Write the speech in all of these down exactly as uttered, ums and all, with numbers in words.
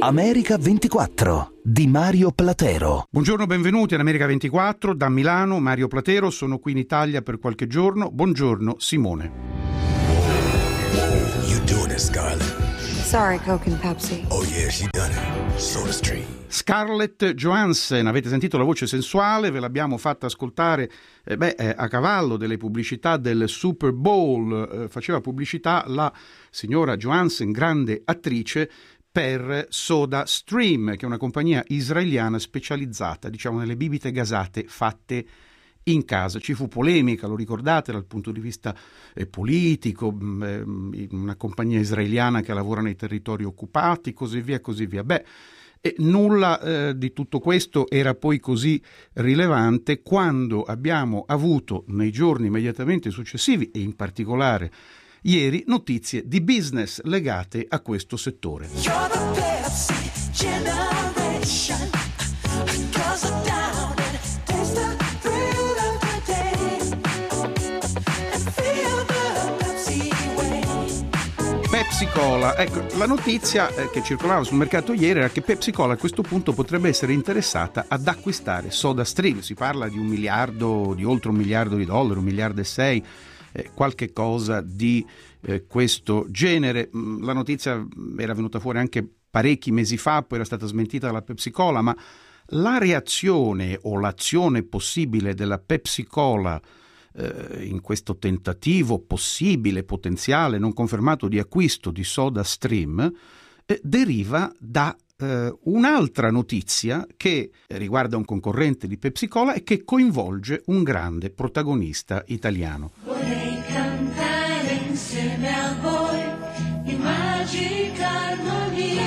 America ventiquattro di Mario Platero. Buongiorno, benvenuti ad America ventiquattro da Milano. Mario Platero, sono qui in Italia per qualche giorno. Buongiorno Simone. You doing it, Scarlett? Sorry, Coke and Pepsi. Oh yeah, she done it. SodaStream. Scarlett Johansson, avete sentito la voce sensuale, ve l'abbiamo fatta ascoltare eh, beh, eh, a cavallo delle pubblicità del Super Bowl. Eh, faceva pubblicità la signora Johansson, grande attrice, per SodaStream, che è una compagnia israeliana specializzata, diciamo, nelle bibite gasate fatte in casa. Ci fu polemica, lo ricordate, dal punto di vista eh, politico, eh, una compagnia israeliana che lavora nei territori occupati, così via, così via. Beh, e nulla eh, di tutto questo era poi così rilevante quando abbiamo avuto nei giorni immediatamente successivi, e in particolare ieri, notizie di business legate a questo settore. Pepsi Cola, ecco, la notizia eh, che circolava sul mercato ieri era che Pepsi Cola a questo punto potrebbe essere interessata ad acquistare SodaStream. Si parla di un miliardo, di oltre un miliardo di dollari, un miliardo e sei, eh, qualche cosa di eh, questo genere. La notizia era venuta fuori anche parecchi mesi fa, poi era stata smentita dalla Pepsi Cola, ma la reazione o l'azione possibile della Pepsi Cola eh, in questo tentativo possibile, potenziale, non confermato di acquisto di SodaStream eh, deriva da eh, un'altra notizia che riguarda un concorrente di Pepsi Cola e che coinvolge un grande protagonista italiano. Vorrei cantare insieme al voi in magica armonia,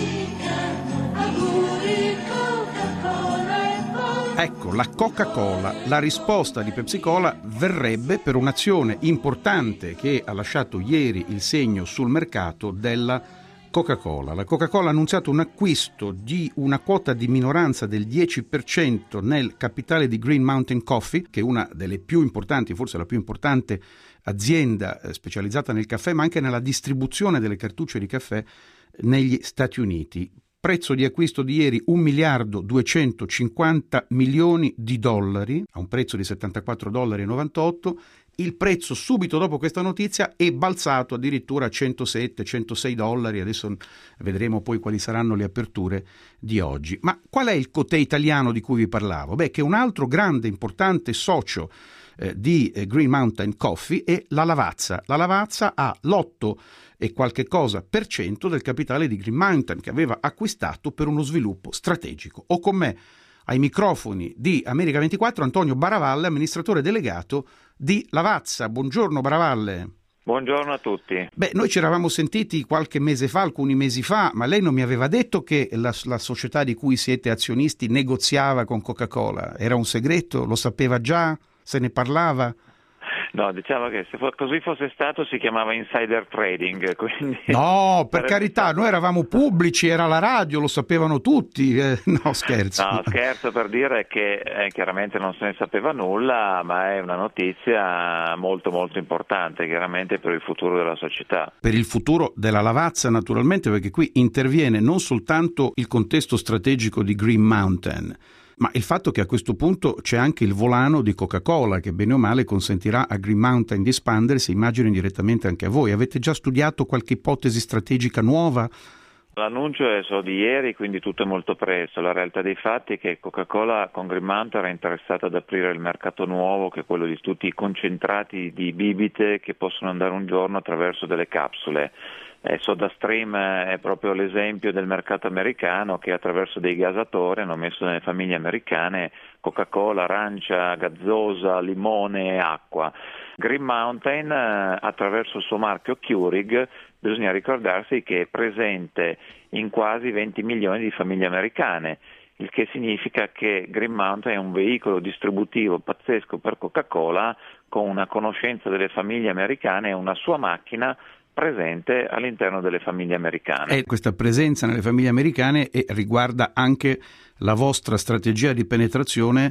auguri Coca-Cola e poi... Ecco, la Coca-Cola, la risposta di Pepsi Cola verrebbe per un'azione importante che ha lasciato ieri il segno sul mercato della Coca-Cola. La Coca-Cola ha annunciato un acquisto di una quota di minoranza del dieci per cento nel capitale di Green Mountain Coffee, che è una delle più importanti, forse la più importante azienda specializzata nel caffè, ma anche nella distribuzione delle cartucce di caffè negli Stati Uniti. Prezzo di acquisto di ieri un miliardo duecentocinquanta milioni di dollari, a un prezzo di settantaquattro dollari e novantotto. Il prezzo subito dopo questa notizia è balzato addirittura a centosette centosei dollari. Adesso vedremo poi quali saranno le aperture di oggi. Ma qual è il cotè italiano di cui vi parlavo? Beh, che un altro grande importante socio eh, di eh, Green Mountain Coffee è la Lavazza. La Lavazza ha l'otto e qualche cosa per cento del capitale di Green Mountain, che aveva acquistato per uno sviluppo strategico. Ho con me ai microfoni di America ventiquattro Antonio Baravalle, amministratore delegato di Lavazza. Buongiorno Baravalle. Buongiorno a tutti. Beh, noi ci eravamo sentiti qualche mese fa, alcuni mesi fa, ma lei non mi aveva detto che la, la società di cui siete azionisti negoziava con Coca-Cola. Era un segreto? Lo sapeva già? Se ne parlava? No, diciamo che se così fosse stato si chiamava insider trading. Quindi no, per carità, noi eravamo pubblici, era la radio, lo sapevano tutti. Eh, no, scherzo. No, scherzo per dire che eh, chiaramente non se ne sapeva nulla, ma è una notizia molto molto importante, chiaramente per il futuro della società. Per il futuro della Lavazza, naturalmente, perché qui interviene non soltanto il contesto strategico di Green Mountain, ma il fatto che a questo punto c'è anche il volano di Coca-Cola, che bene o male consentirà a Green Mountain di espandersi, immagino indirettamente anche a voi. Avete già studiato qualche ipotesi strategica nuova? L'annuncio è solo di ieri, quindi tutto è molto presto. La realtà dei fatti è che Coca-Cola con Green Mountain era interessata ad aprire il mercato nuovo, che è quello di tutti i concentrati di bibite che possono andare un giorno attraverso delle capsule. Eh, SodaStream è proprio l'esempio del mercato americano, che attraverso dei gasatori hanno messo nelle famiglie americane Coca-Cola, arancia, gazzosa, limone e acqua. Green Mountain, eh, attraverso il suo marchio Keurig, bisogna ricordarsi che è presente in quasi venti milioni di famiglie americane, il che significa che Green Mountain è un veicolo distributivo pazzesco per Coca-Cola, con una conoscenza delle famiglie americane e una sua macchina presente all'interno delle famiglie americane. E questa presenza nelle famiglie americane e riguarda anche la vostra strategia di penetrazione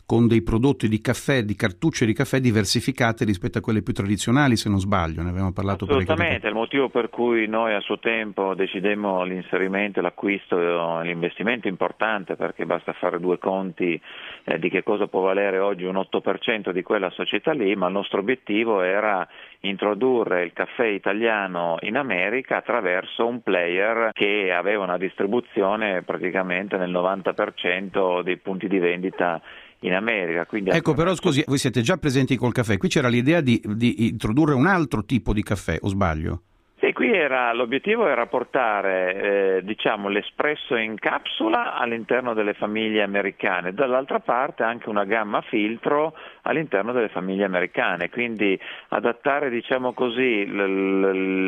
con dei prodotti di caffè, di cartucce di caffè diversificate rispetto a quelle più tradizionali, se non sbaglio, ne avevamo parlato parecchio. Assolutamente, è il motivo per cui noi a suo tempo decidemmo l'inserimento, l'acquisto, l'investimento importante, perché basta fare due conti eh, di che cosa può valere oggi un otto per cento di quella società lì, ma il nostro obiettivo era introdurre il caffè italiano in America attraverso un player che aveva una distribuzione praticamente nel novanta per cento dei punti di vendita in America. Quindi ecco, però scusi, voi siete già presenti col caffè, qui c'era l'idea di, di introdurre un altro tipo di caffè, o sbaglio? Sì, qui era, l'obiettivo era portare eh, diciamo, l'espresso in capsula all'interno delle famiglie americane, dall'altra parte anche una gamma filtro all'interno delle famiglie americane, quindi adattare, diciamo così, l-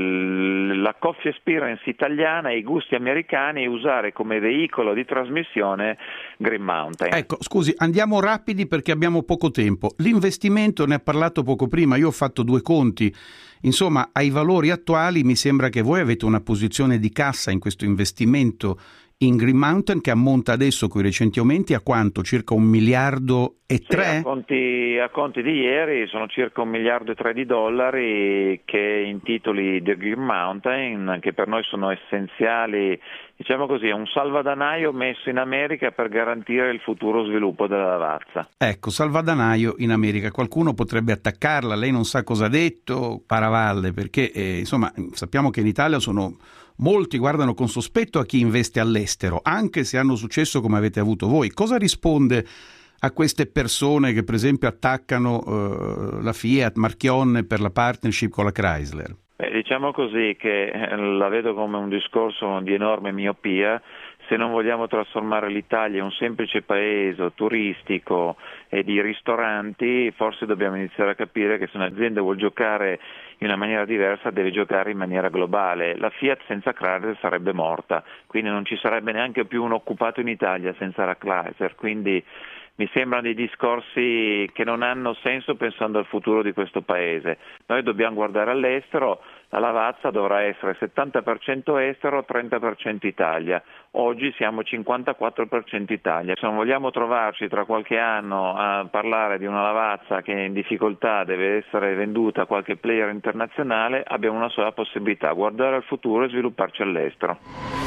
l- la coffee experience italiana ai gusti americani e usare come veicolo di trasmissione Green Mountain. Ecco, scusi, andiamo rapidi perché abbiamo poco tempo. L'investimento, ne ha parlato poco prima, io ho fatto due conti. Insomma, ai valori attuali mi sembra che voi avete una posizione di cassa in questo investimento in Green Mountain che ammonta adesso, con i recenti aumenti, a quanto? Circa un miliardo e tre? Sì, a, conti, a conti di ieri sono circa un miliardo e tre di dollari che in titoli di Green Mountain, che per noi sono essenziali, diciamo così, è un salvadanaio messo in America per garantire il futuro sviluppo della Lavazza. Ecco, salvadanaio in America, qualcuno potrebbe attaccarla, lei non sa cosa ha detto, paravalle, perché eh, insomma sappiamo che in Italia sono molti, guardano con sospetto a chi investe all'estero, anche se hanno successo come avete avuto voi. Cosa risponde a queste persone che per esempio attaccano eh, la Fiat Marchionne per la partnership con la Chrysler? Beh, diciamo così che la vedo come un discorso di enorme miopia. Se non vogliamo trasformare l'Italia in un semplice paese turistico e di ristoranti, forse dobbiamo iniziare a capire che se un'azienda vuol giocare in una maniera diversa deve giocare in maniera globale. La Fiat senza Chrysler sarebbe morta, quindi non ci sarebbe neanche più un occupato in Italia senza la Chrysler, quindi mi sembrano dei discorsi che non hanno senso pensando al futuro di questo paese. Noi dobbiamo guardare all'estero, la Lavazza dovrà essere settanta per cento estero, trenta per cento Italia. Oggi siamo cinquantaquattro per cento Italia. Se non vogliamo trovarci tra qualche anno a parlare di una Lavazza che è in difficoltà, deve essere venduta a qualche player internazionale, abbiamo una sola possibilità: guardare al futuro e svilupparci all'estero.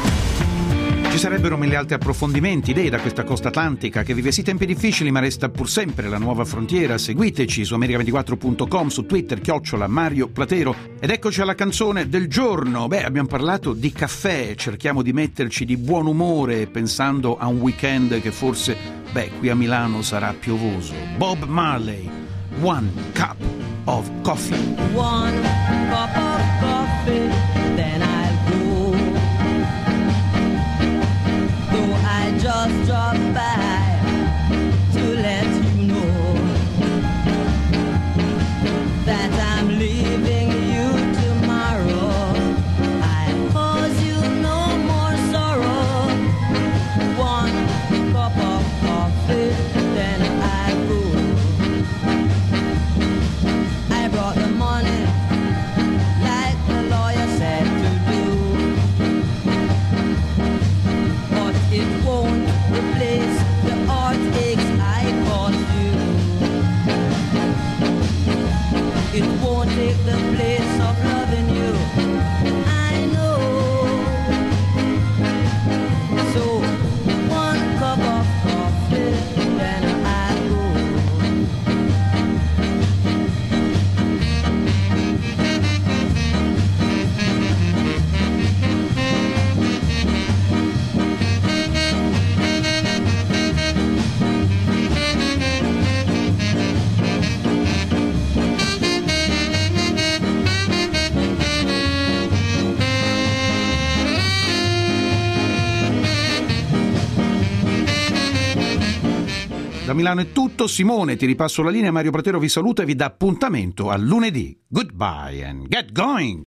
Ci sarebbero mille altri approfondimenti, idee da questa costa atlantica che vive sì tempi difficili ma resta pur sempre la nuova frontiera. Seguiteci su america ventiquattro punto com, su Twitter, chiocciola Mario Platero. Ed eccoci alla canzone del giorno. Beh, abbiamo parlato di caffè, cerchiamo di metterci di buon umore pensando a un weekend che forse, beh, qui a Milano sarà piovoso. Bob Marley, One Cup of Coffee. One cup of coffee, then I'll go. Though I just drop by to let you know that I'm leaving you tomorrow. I cause you no more sorrow. One cup of coffee, then I go. I brought the money like the lawyer said to do, but it won't replace the heartaches I caused you. It won't take the place of loving you, I know. So one cup of coffee, then I go. Da Milano è tutto, Simone ti ripasso la linea, Mario Platero vi saluta e vi dà appuntamento a lunedì. Goodbye and get going!